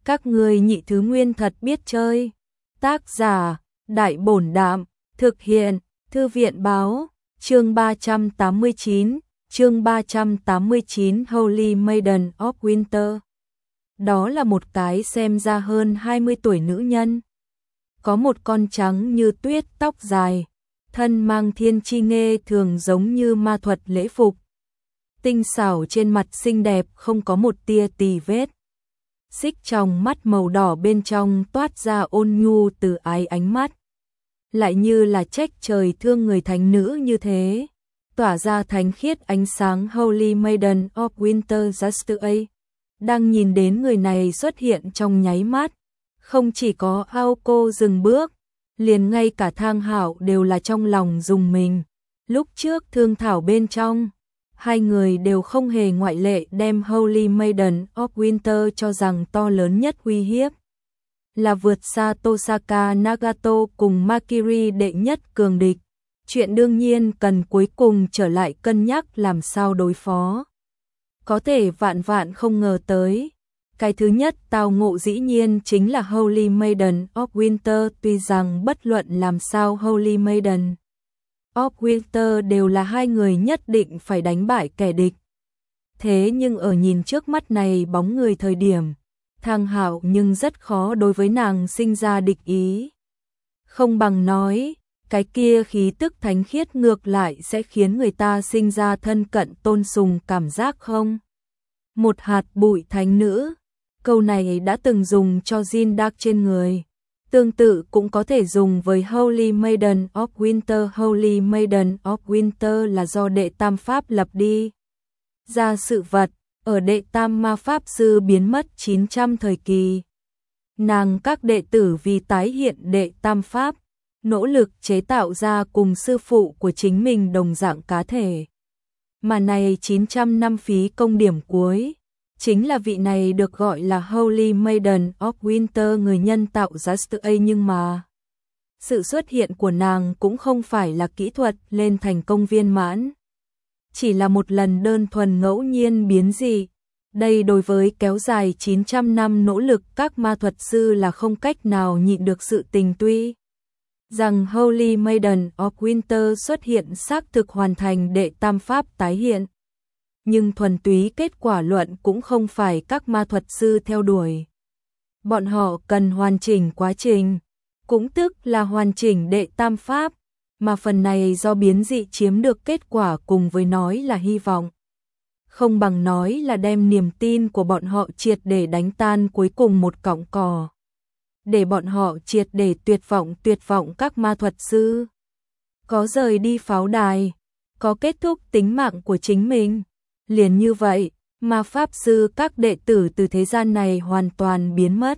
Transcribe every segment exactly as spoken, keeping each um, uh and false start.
Các ngươi nhị thứ nguyên thật biết chơi. Tác giả, Đại Bổn Đạm, thực hiện, Thư viện Báo, chương ba trăm tám mươi chín, chương ba trăm tám mươi chín Holy Maiden of Winter. Đó là một cái xem ra hơn hai mươi tuổi nữ nhân. Có một con trắng như tuyết tóc dài, thân mang thiên chi nghê thường giống như ma thuật lễ phục. Tinh xảo trên mặt xinh đẹp không có một tia tì vết. Xích trong mắt màu đỏ bên trong toát ra ôn nhu từ ái ánh mắt. Lại như là trách trời thương người thánh nữ như thế, tỏa ra thánh khiết ánh sáng. Holy Maiden of Winter Just A. Đang nhìn đến người này xuất hiện trong nháy mắt, không chỉ có Aoko dừng bước, liền ngay cả Thang Hạo đều là trong lòng rùng mình. Lúc trước thương thảo bên trong, hai người đều không hề ngoại lệ đem Holy Maiden of Winter cho rằng to lớn nhất uy hiếp là vượt xa Tosaka Nagato cùng Makiri đệ nhất cường địch. Chuyện đương nhiên cần cuối cùng trở lại cân nhắc làm sao đối phó. Có thể vạn vạn không ngờ tới. Cái thứ nhất tao ngộ dĩ nhiên chính là Holy Maiden of Winter. Tuy rằng bất luận làm sao Holy Maiden of Winter đều là hai người nhất định phải đánh bại kẻ địch. Thế nhưng ở nhìn trước mắt này bóng người thời điểm, Thang Hạo nhưng rất khó đối với nàng sinh ra địch ý. Không bằng nói, cái kia khí tức thánh khiết ngược lại sẽ khiến người ta sinh ra thân cận tôn sùng cảm giác không? Một hạt bụi thánh nữ, câu này đã từng dùng cho Jin Dark trên người. Tương tự cũng có thể dùng với Holy Maiden of Winter. Holy Maiden of Winter là do đệ tam pháp lập đi ra sự vật, ở đệ tam ma pháp sư biến mất chín trăm thời kỳ. Nàng các đệ tử vì tái hiện đệ tam pháp, nỗ lực chế tạo ra cùng sư phụ của chính mình đồng dạng cá thể. Mà này chín trăm năm phí công điểm cuối, chính là vị này được gọi là Holy Maiden of Winter, người nhân tạo Just A. Nhưng mà sự xuất hiện của nàng cũng không phải là kỹ thuật lên thành công viên mãn, chỉ là một lần đơn thuần ngẫu nhiên biến dị. Đây đối với kéo dài chín trăm năm nỗ lực các ma thuật sư là không cách nào nhịn được sự tình. Tuy rằng Holy Maiden of Winter xuất hiện xác thực hoàn thành đệ tam pháp tái hiện, nhưng thuần túy kết quả luận cũng không phải các ma thuật sư theo đuổi. Bọn họ cần hoàn chỉnh quá trình, cũng tức là hoàn chỉnh đệ tam pháp, mà phần này do biến dị chiếm được kết quả cùng với nói là hy vọng. Không bằng nói là đem niềm tin của bọn họ triệt để đánh tan cuối cùng một cọng cỏ. Để bọn họ triệt để tuyệt vọng tuyệt vọng các ma thuật sư. Có rời đi pháo đài, có kết thúc tính mạng của chính mình. Liền như vậy, ma pháp sư các đệ tử từ thế gian này hoàn toàn biến mất,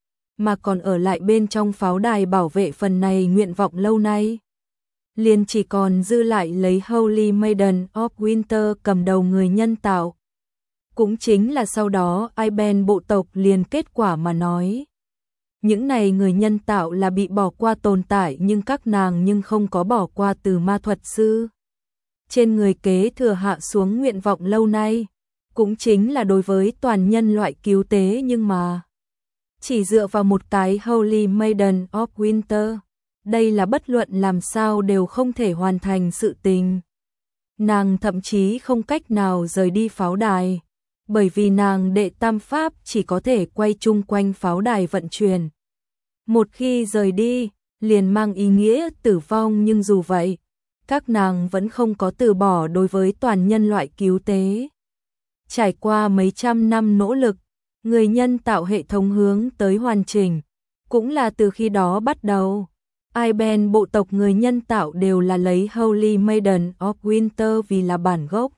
mà còn ở lại bên trong pháo đài bảo vệ phần này nguyện vọng lâu nay. Liền chỉ còn dư lại lấy Holy Maiden of Winter cầm đầu người nhân tạo. Cũng chính là sau đó Iben bộ tộc liền kết quả mà nói. Những này người nhân tạo là bị bỏ qua tồn tại, nhưng các nàng nhưng không có bỏ qua từ ma thuật sư trên người kế thừa hạ xuống nguyện vọng lâu nay, cũng chính là đối với toàn nhân loại cứu tế. Nhưng mà chỉ dựa vào một cái Holy Maiden of Winter, đây là bất luận làm sao đều không thể hoàn thành sự tình. Nàng thậm chí không cách nào rời đi pháo đài, bởi vì nàng đệ tam pháp chỉ có thể quay chung quanh pháo đài vận chuyển. Một khi rời đi, liền mang ý nghĩa tử vong, nhưng dù vậy, các nàng vẫn không có từ bỏ đối với toàn nhân loại cứu tế. Trải qua mấy trăm năm nỗ lực, người nhân tạo hệ thống hướng tới hoàn chỉnh, cũng là từ khi đó bắt đầu. Iben bộ tộc người nhân tạo đều là lấy Holy Maiden of Winter vì là bản gốc.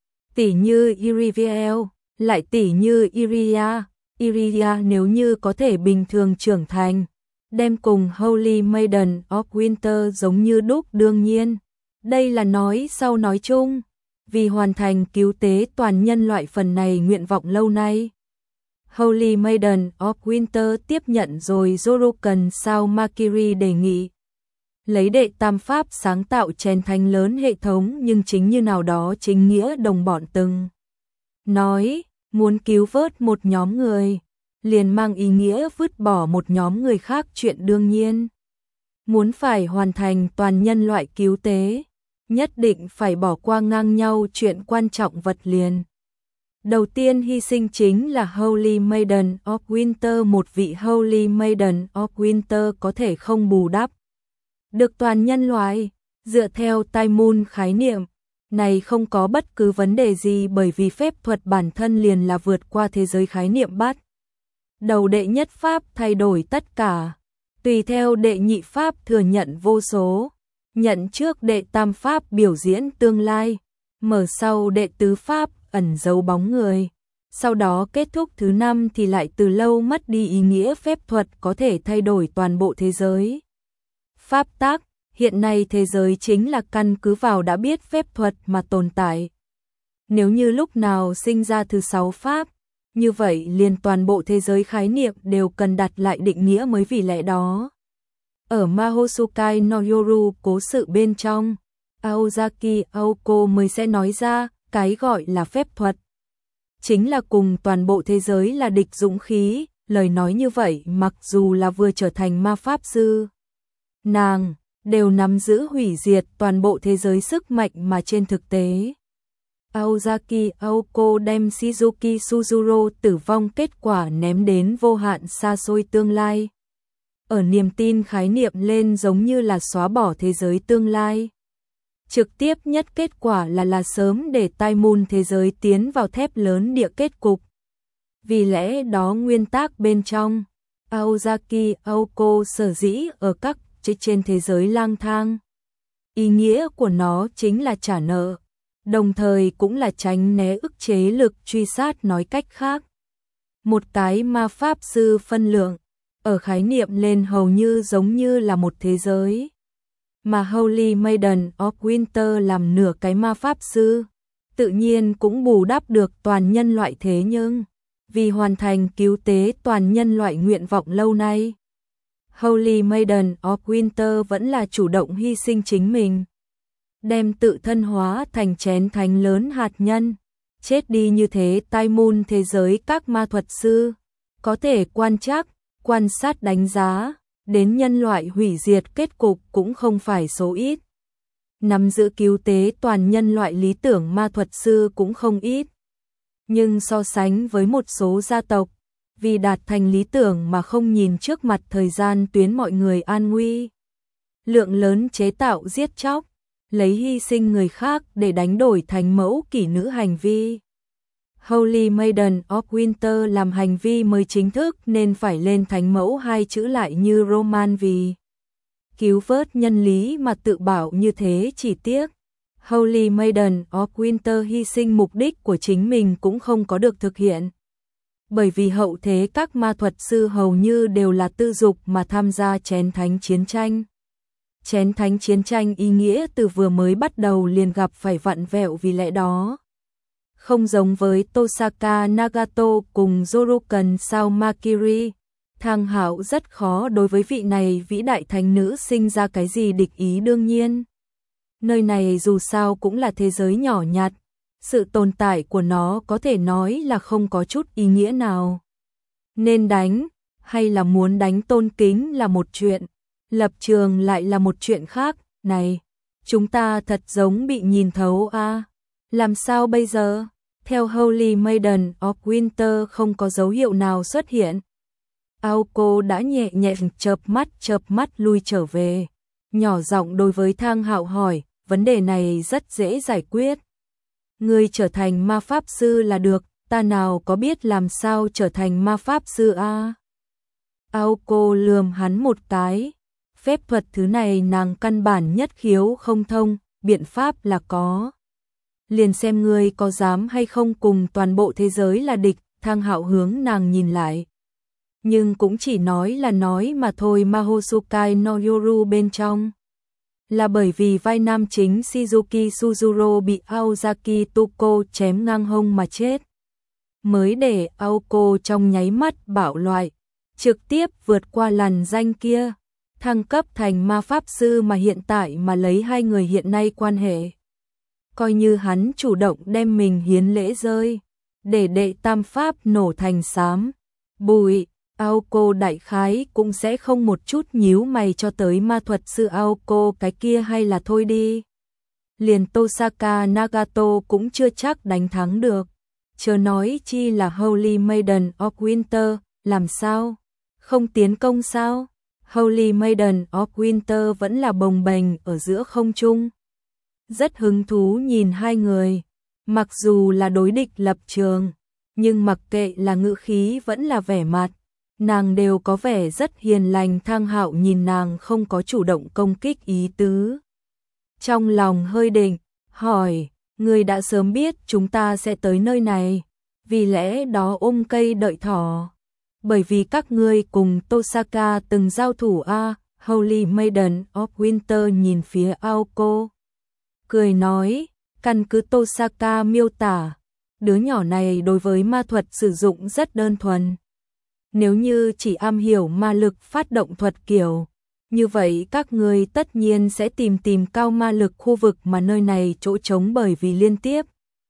Tỷ như Iriviel, lại tỷ như Iria. Iria nếu như có thể bình thường trưởng thành, đem cùng Holy Maiden of Winter giống như đúc, đương nhiên. Đây là nói sau nói chung, vì hoàn thành cứu tế toàn nhân loại phần này nguyện vọng lâu nay. Holy Maiden of Winter tiếp nhận rồi Jorokan sao Makiri đề nghị lấy đệ tam pháp sáng tạo chén thánh lớn hệ thống, nhưng chính như nào đó chính nghĩa đồng bọn từng nói, muốn cứu vớt một nhóm người, liền mang ý nghĩa vứt bỏ một nhóm người khác chuyện đương nhiên. Muốn phải hoàn thành toàn nhân loại cứu tế, nhất định phải bỏ qua ngang nhau chuyện quan trọng vật liền. Đầu tiên hy sinh chính là Holy Maiden of Winter, một vị Holy Maiden of Winter có thể không bù đắp được toàn nhân loại. Dựa theo Tai Moon khái niệm này không có bất cứ vấn đề gì, bởi vì phép thuật bản thân liền là vượt qua thế giới khái niệm bắt đầu đệ nhất pháp thay đổi tất cả, tùy theo đệ nhị pháp thừa nhận vô số, nhận trước đệ tam pháp biểu diễn tương lai, mở sau đệ tứ pháp ẩn giấu bóng người, sau đó kết thúc thứ năm thì lại từ lâu mất đi ý nghĩa phép thuật có thể thay đổi toàn bộ thế giới. Pháp tắc, hiện nay thế giới chính là căn cứ vào đã biết phép thuật mà tồn tại. Nếu như lúc nào sinh ra thứ sáu pháp, như vậy liền toàn bộ thế giới khái niệm đều cần đặt lại định nghĩa mới, vì lẽ đó. Ở Mahosukai no Yoru cố sự bên trong, Aozaki Aoko mới sẽ nói ra cái gọi là phép thuật chính là cùng toàn bộ thế giới là địch dũng khí. Lời nói như vậy mặc dù là vừa trở thành ma pháp sư, nàng đều nắm giữ hủy diệt toàn bộ thế giới sức mạnh, mà trên thực tế Aozaki Aoko đem Shizuki Suzuro tử vong kết quả ném đến vô hạn xa xôi tương lai. Ở niềm tin khái niệm lên giống như là xóa bỏ thế giới tương lai. Trực tiếp nhất kết quả là là sớm để Tai Moon thế giới tiến vào thép lớn địa kết cục. Vì lẽ đó nguyên tắc bên trong, Aozaki Aoko sở dĩ ở các trên thế giới lang thang. Ý nghĩa của nó chính là trả nợ, đồng thời cũng là tránh né ức chế lực truy sát. Nói cách khác, một cái ma pháp sư phân lượng, ở khái niệm lên hầu như giống như là một thế giới. Mà Holy Maiden of Winter làm nửa cái ma pháp sư, tự nhiên cũng bù đắp được toàn nhân loại, thế nhưng vì hoàn thành cứu tế toàn nhân loại nguyện vọng lâu nay, Holy Maiden of Winter vẫn là chủ động hy sinh chính mình, đem tự thân hóa thành chén thánh lớn hạt nhân. Chết đi như thế, Tai Moon thế giới các ma thuật sư có thể quan trắc, quan sát đánh giá đến nhân loại hủy diệt kết cục cũng không phải số ít. Nắm giữ cứu tế toàn nhân loại lý tưởng ma thuật sư cũng không ít. Nhưng so sánh với một số gia tộc, vì đạt thành lý tưởng mà không nhìn trước mặt thời gian tuyến mọi người an nguy, lượng lớn chế tạo giết chóc, lấy hy sinh người khác để đánh đổi thành mẫu kỷ nữ hành vi. Holy Maiden of Winter làm hành vi mới chính thức nên phải lên thánh mẫu hai chữ lại như Roman vì cứu vớt nhân lý mà tự bảo như thế. Chỉ tiếc Holy Maiden of Winter hy sinh mục đích của chính mình cũng không có được thực hiện. Bởi vì hậu thế các ma thuật sư hầu như đều là tư dục mà tham gia chén thánh chiến tranh. Chén thánh chiến tranh ý nghĩa từ vừa mới bắt đầu liền gặp phải vặn vẹo, vì lẽ đó không giống với Tosaka Nagato cùng Jorokan sao Makiri, Thang Hạo rất khó đối với vị này vĩ đại thánh nữ sinh ra cái gì địch ý. Đương nhiên, nơi này dù sao cũng là thế giới nhỏ nhặt, sự tồn tại của nó có thể nói là không có chút ý nghĩa nào. Nên đánh, hay là muốn đánh tôn kính là một chuyện, lập trường lại là một chuyện khác. Này, chúng ta thật giống bị nhìn thấu à? Làm sao bây giờ? Theo Holy Maiden of Winter không có dấu hiệu nào xuất hiện. Aoko đã nhẹ nhàng chợp mắt chợp mắt lui trở về, nhỏ giọng đối với Thang Hạo hỏi, vấn đề này rất dễ giải quyết. Ngươi trở thành ma pháp sư là được, ta nào có biết làm sao trở thành ma pháp sư a? À? Aoko lườm hắn một cái, phép thuật thứ này nàng căn bản nhất khiếu không thông, biện pháp là có. Liền xem ngươi có dám hay không cùng toàn bộ thế giới là địch. Thang Hạo hướng nàng nhìn lại, nhưng cũng chỉ nói là nói mà thôi. Mahosukai no Yoru bên trong, là bởi vì vai nam chính Shizuki Suzuro bị Aozaki Tuko chém ngang hông mà chết, mới để Aoko trong nháy mắt bạo loại, trực tiếp vượt qua lằn danh kia, thăng cấp thành ma pháp sư. Mà hiện tại mà lấy hai người hiện nay quan hệ, coi như hắn chủ động đem mình hiến lễ rơi, để đệ tam pháp nổ thành xám, bụi, Aoko đại khái cũng sẽ không một chút nhíu mày cho tới ma thuật sư Aoko cái kia hay là thôi đi. Liền Tosaka Nagato cũng chưa chắc đánh thắng được. Chớ nói chi là Holy Maiden of Winter, làm sao? Không tiến công sao? Holy Maiden of Winter vẫn là bồng bềnh ở giữa không trung. Rất hứng thú nhìn hai người, mặc dù là đối địch lập trường, nhưng mặc kệ là ngữ khí vẫn là vẻ mặt, nàng đều có vẻ rất hiền lành. Thang Hạo nhìn nàng không có chủ động công kích ý tứ. Trong lòng hơi định, hỏi, người đã sớm biết chúng ta sẽ tới nơi này, vì lẽ đó ôm cây đợi thỏ. Bởi vì các ngươi cùng Tosaka từng giao thủ a. Holy Maiden of Winter nhìn phía Aoko, cười nói, căn cứ Tosaka miêu tả, đứa nhỏ này đối với ma thuật sử dụng rất đơn thuần. Nếu như chỉ am hiểu ma lực phát động thuật kiểu, như vậy các ngươi tất nhiên sẽ tìm tìm cao ma lực khu vực mà nơi này chỗ trống, bởi vì liên tiếp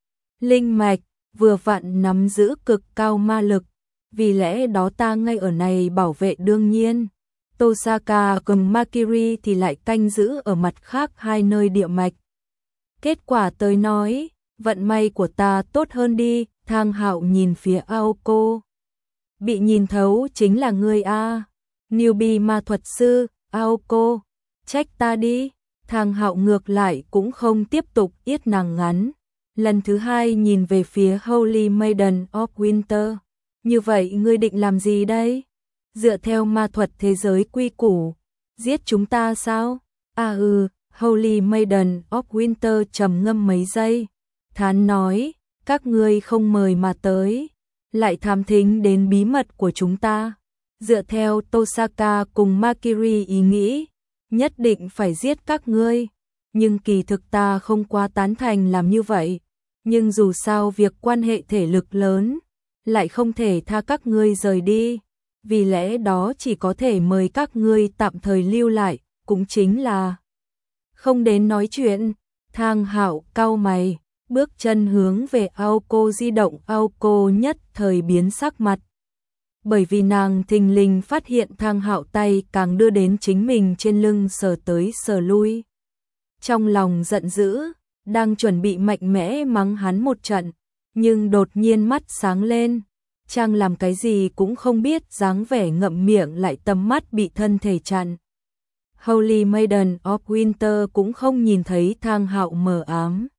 linh mạch vừa vặn nắm giữ cực cao ma lực, vì lẽ đó ta ngay ở này bảo vệ. Đương nhiên, Tosaka cùng Makiri thì lại canh giữ ở mặt khác hai nơi địa mạch. Kết quả tới nói, vận may của ta tốt hơn đi. Thang Hạo nhìn phía Aoko, bị nhìn thấu chính là ngươi a. Newbie ma thuật sư. Aoko, trách ta đi. Thang Hạo ngược lại cũng không tiếp tục yết nàng ngắn, lần thứ hai nhìn về phía Holy Maiden of Winter. Như vậy ngươi định làm gì đây? Dựa theo ma thuật thế giới quy củ, giết chúng ta sao? À ừ. Holy Maiden of Winter trầm ngâm mấy giây, thán nói, các ngươi không mời mà tới, lại thám thính đến bí mật của chúng ta. Dựa theo Tosaka cùng Makiri ý nghĩ, nhất định phải giết các ngươi, nhưng kỳ thực ta không quá tán thành làm như vậy. Nhưng dù sao việc quan hệ thể lực lớn, lại không thể tha các ngươi rời đi, vì lẽ đó chỉ có thể mời các ngươi tạm thời lưu lại, cũng chính là không đến nói chuyện. Thang Hạo cau mày, bước chân hướng về Aoko di động. Aoko nhất thời biến sắc mặt, bởi vì nàng thình lình phát hiện Thang Hạo tay càng đưa đến chính mình trên lưng sờ tới sờ lui. Trong lòng giận dữ, đang chuẩn bị mạnh mẽ mắng hắn một trận, nhưng đột nhiên mắt sáng lên, chàng làm cái gì cũng không biết dáng vẻ ngậm miệng, lại tầm mắt bị thân thể chặn. Holy Maiden of Winter cũng không nhìn thấy Thang Hạo mờ ám,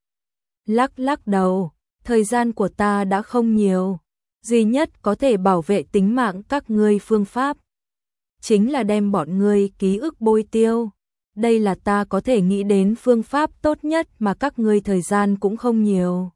lắc lắc đầu, thời gian của ta đã không nhiều, duy nhất có thể bảo vệ tính mạng các ngươi phương pháp chính là đem bọn ngươi ký ức bôi tiêu. Đây là ta có thể nghĩ đến phương pháp tốt nhất, mà các ngươi thời gian cũng không nhiều.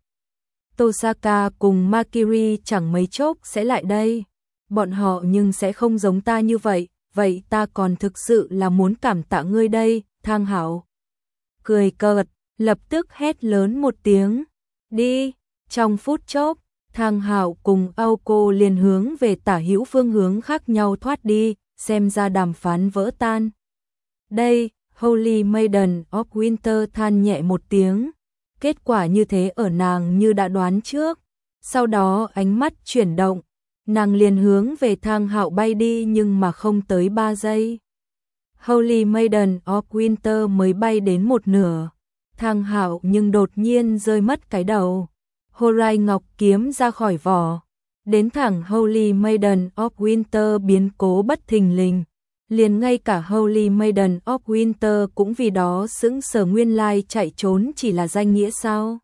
Tosaka cùng Makiri chẳng mấy chốc sẽ lại đây, bọn họ nhưng sẽ không giống ta như vậy, vậy ta còn thực sự là muốn cảm tạ ngươi đây. Thang Hạo cười cợt, lập tức hét lớn một tiếng, đi. Trong phút chốc, Thang Hạo cùng Aoko liền hướng về tả hữu phương hướng khác nhau thoát đi, xem ra đàm phán vỡ tan. Đây, Holy Maiden of Winter than nhẹ một tiếng, kết quả như thế ở nàng như đã đoán trước. Sau đó ánh mắt chuyển động, nàng liền hướng về Thang Hạo bay đi, nhưng mà không tới ba giây. Holy Maiden of Winter mới bay đến một nửa, Thang Hạo nhưng đột nhiên rơi mất cái đầu. Horai Ngọc kiếm ra khỏi vỏ, đến thẳng Holy Maiden of Winter, biến cố bất thình lình. Liền ngay cả Holy Maiden of Winter cũng vì đó sững sờ, nguyên lai chạy trốn chỉ là danh nghĩa sao?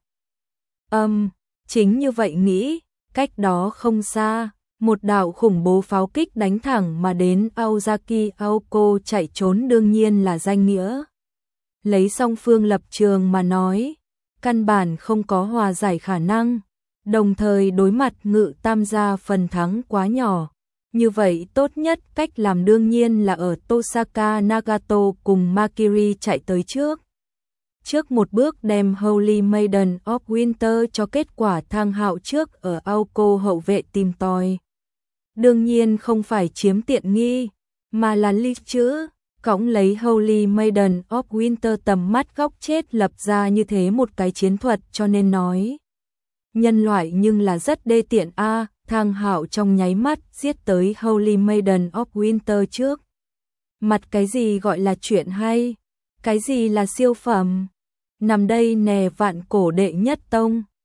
Âm, um, chính như vậy nghĩ, cách đó không xa, một đạo khủng bố pháo kích đánh thẳng mà đến Aozaki. Aoko chạy trốn đương nhiên là danh nghĩa. Lấy song phương lập trường mà nói, căn bản không có hòa giải khả năng, đồng thời đối mặt Ngự Tam gia phần thắng quá nhỏ. Như vậy tốt nhất cách làm đương nhiên là ở Tosaka Nagato cùng Makiri chạy tới trước. Trước một bước đem Holy Maiden of Winter cho kết quả. Thang Hạo trước ở Aoko hậu vệ tìm tòi, đương nhiên không phải chiếm tiện nghi, mà là ly chữ, cõng lấy Holy Maiden of Winter tầm mắt góc chết, lập ra như thế một cái chiến thuật, cho nên nói nhân loại nhưng là rất đê tiện a. Thang Hạo trong nháy mắt giết tới Holy Maiden of Winter trước. Mặt cái gì gọi là chuyện hay? Cái gì là siêu phẩm? Nằm đây nè vạn cổ đệ nhất tông.